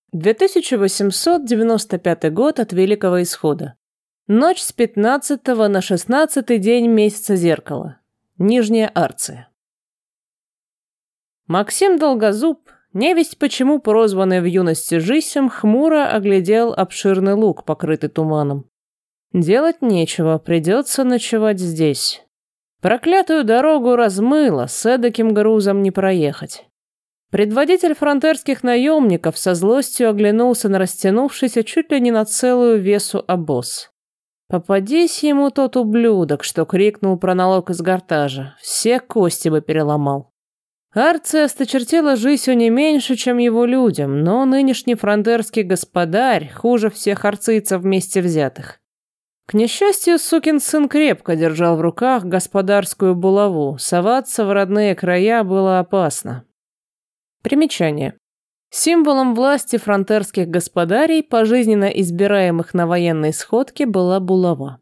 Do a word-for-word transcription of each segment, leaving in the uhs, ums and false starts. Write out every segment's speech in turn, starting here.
две тысячи восемьсот девяносто пятый год от Великого Исхода. Ночь с пятнадцатого на шестнадцатый день месяца Зеркала. Нижняя Арция. Максим Долгозуб, невесть почему прозванный в юности Жисем, хмуро оглядел обширный луг, покрытый туманом. Делать нечего, придется ночевать здесь. Проклятую дорогу размыло, с эдаким грузом не проехать. Предводитель фронтерских наемников со злостью оглянулся на растянувшийся чуть ли не на целую весу обоз. Попадись ему тот ублюдок, что крикнул про налог из гортажа, все кости бы переломал. Арция осточертела Жисю не меньше, чем его людям, но нынешний фронтерский господарь хуже всех арцийцев вместе взятых. К несчастью, сукин сын крепко держал в руках господарскую булаву, соваться в родные края было опасно. Примечание. Символом власти фронтерских господарей, пожизненно избираемых на военной сходке, была булава.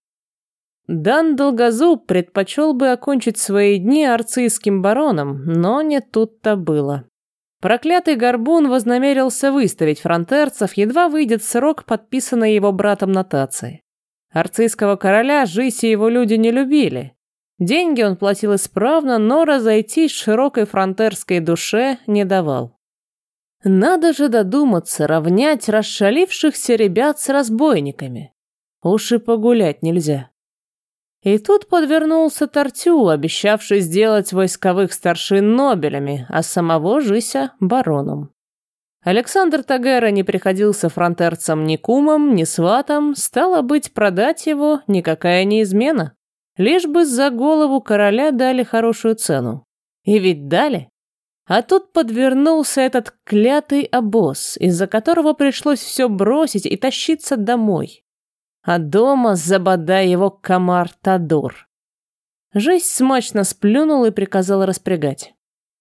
Дан Долгозуб предпочел бы окончить свои дни арцийским бароном, но не тут-то было. Проклятый горбун вознамерился выставить фронтерцев, едва выйдет срок, подписанный его братом нотации. Арцийского короля Жись и его люди не любили. Деньги он платил исправно, но разойтись широкой фронтерской душе не давал. Надо же додуматься равнять расшалившихся ребят с разбойниками. Уж и погулять нельзя. И тут подвернулся Тартю, обещавший сделать войсковых старшин нобелями, а самого Жися бароном. Александр Тагера не приходился фронтерцам ни кумом, ни сватом, стало быть, продать его никакая не измена. Лишь бы за голову короля дали хорошую цену. И ведь дали. А тут подвернулся этот клятый обоз, из-за которого пришлось все бросить и тащиться домой. А дома забодай его комар Тодор. Жесть смачно сплюнул и приказал распрягать.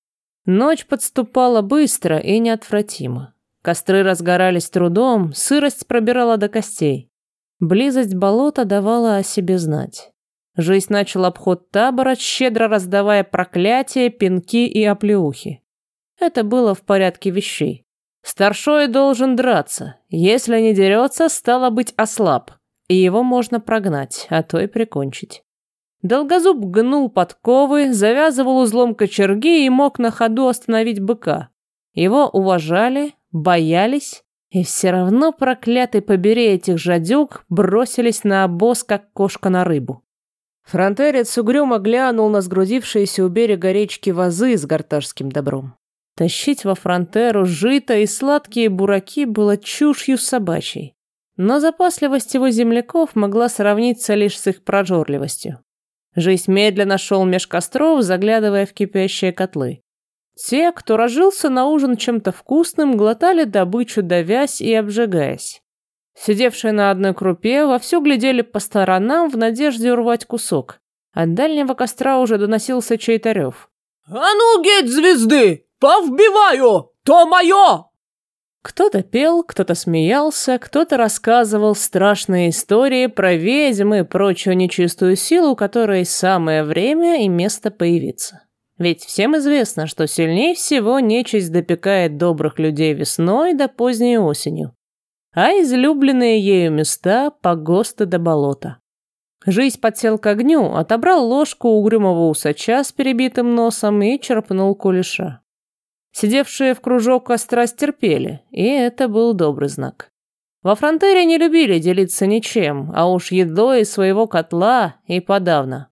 Ночь подступала быстро и неотвратимо. Костры разгорались трудом, сырость пробирала до костей. Близость болота давала о себе знать. Жесть начал обход табора, щедро раздавая проклятия, пинки и оплеухи. Это было в порядке вещей. Старшой должен драться. Если не дерется, стало быть, ослаб. И его можно прогнать, а то и прикончить. Долгозуб гнул подковы, завязывал узлом кочерги и мог на ходу остановить быка. Его уважали, боялись, и все равно, проклятый побери этих жадюк, бросились на обоз, как кошка на рыбу. Фронтерец угрюмо глянул на сгрудившиеся у берега речки вазы с гортажским добром. Тащить во фронтеру жито и сладкие бураки было чушью собачьей, но запасливость его земляков могла сравниться лишь с их прожорливостью. Жизнь медленно шел меж костров, заглядывая в кипящие котлы. Те, кто разжился на ужин чем-то вкусным, глотали добычу, давясь и обжигаясь. Сидевшие на одной крупе вовсю глядели по сторонам в надежде урвать кусок. От дальнего костра уже доносился чей-то рев. «А ну, геть звезды! Повбиваю! То мое!» Кто-то пел, кто-то смеялся, кто-то рассказывал страшные истории про ведьм и прочую нечистую силу, которой самое время и место появиться. Ведь всем известно, что сильнее всего нечисть допекает добрых людей весной да поздней осенью, а излюбленные ею места – погосты до болота. Жизнь подсел к огню, отобрал ложку угрюмого усача с перебитым носом и черпнул кулеша. Сидевшие в кружок костра стерпели, и это был добрый знак. Во фронтере не любили делиться ничем, а уж едой из своего котла и подавно.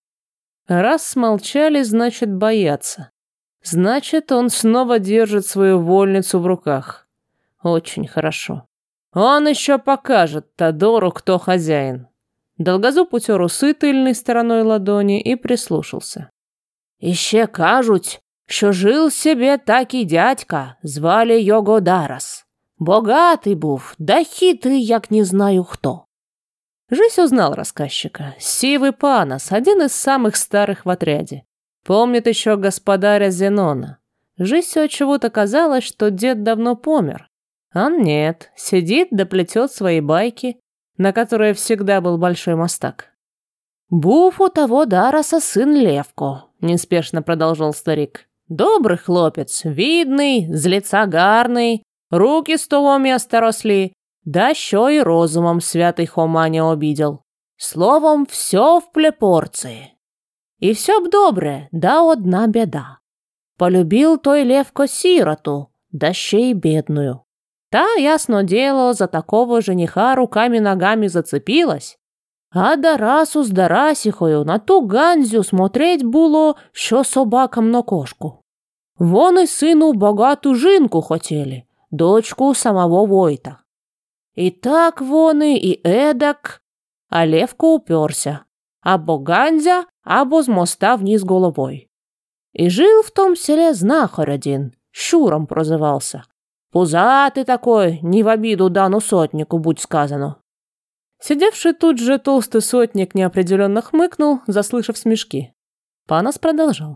Раз смолчали, значит, боятся. Значит, он снова держит свою вольницу в руках. Очень хорошо. Он еще покажет Тодору, кто хозяин. Долгозуб утер усы тыльной стороной ладони и прислушался. «Іще кажуть, що жив себе такий дядька, звали його Дарас. Богатий був, да хитрий, як не знаю хто». Жись узнал рассказчика. Сивый Панос, один из самых старых в отряде. Помнит еще господаря Зенона. Жисю отчего-то казалось, что дед давно помер. А нет, сидит да плетет свои байки, на которые всегда был большой мастак. «Був у того Дараса сын Левко», — неспешно продолжал старик. «Добрый хлопец, видный, с лица гарный, Руки з того міста росли, да що й розумом святий Хома не обідел. Словом, все в плепорции. И все б добре, да одна беда. Полюбил той Левко сироту, да ще й бедную. Та, ясно дело, за такого жениха руками-ногами зацепилась. А Дарасу з Дарасіхою на ту Ганзю смотреть було, що собакам на кошку. Вони сину богату жінку хотіли, дочку самого Войта. І так вони, і едак, а Левко уперся. Або Ганзя, або з моста вниз головой. И жил в том селе знахарь один, Щуром прозывался. Пузатый такой, не в обиду дану сотнику, будь сказано. Сидевший тут же толстый сотник неопределенно хмыкнул, заслышав смешки. Панас продолжал.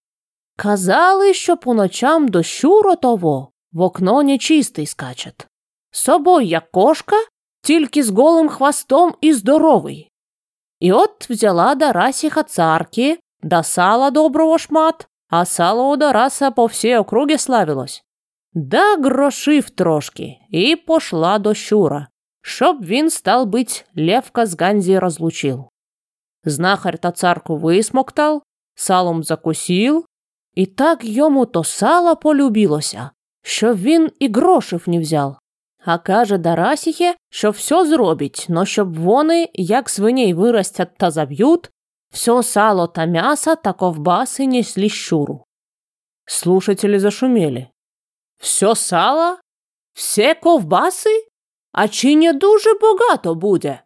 Казали, що по ночам до Щура того в окно нечистий скачет. Собой як кошка, тільки з голим хвостом і здоровий. І от взяла Дарасіха царки, да сала доброго шмат, а сало у Дараса по всій округі славилось. Да грошив трошки, і пошла до Щура, щоб він, стал бить, Левка з Ганзі розлучил. Знахарь та царку висмоктав, салом закусил, і так йому то сало полюбилося, що він і грошив не взяв. А каже Дарасіхе, що все зробить, но щоб вони, як свиней виростять та заб'ють, все сало та мясо та ковбаси несли Щуру. Слушатели зашумели. Все сало? Все ковбаси? А чи не дуже богато буде?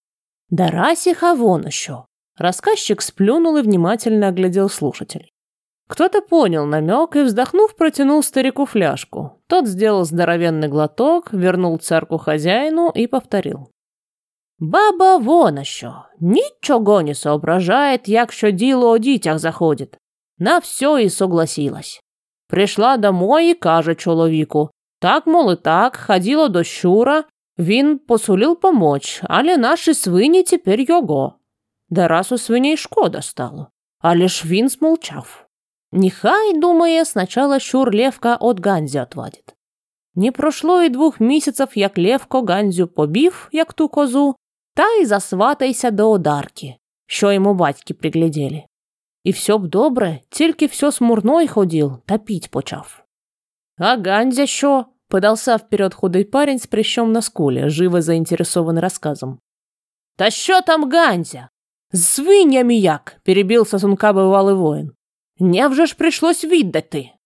Дарасиха вон еще. Рассказчик сплюнул и внимательно оглядел слушателей. Кто-то понял намек и, вздохнув, протянул старику фляжку. Тот сделал здоровенный глоток, вернул царку хозяину и повторил. Баба вон що, нічого не соображает, як що діло о дітях заходить. На все і согласилась. Прийшла домой і каже чоловіку, так, мол, і так, ходила до Щура, він посулив помочь, але наші свині тепер його. Дарасу свиней шкода стало, але ж він смолчав. Нехай, думає, сначала Щур Левка от Ганзі отвадить. Не пройшло і двох місяців, як Левко Ганзю побив, як ту козу, та й засватайся до Одарки, що йому батьки пригляділи. І все б добре, тільки все смурной ходив та піть почав. А Ганзя що? Подался вперед худий парень з прищом на скулі, живо заінтересований розказом. Та що там Ганзя? З свинями як? Перебив сосунка бывалий воїн. Невже ж прийшлось віддати?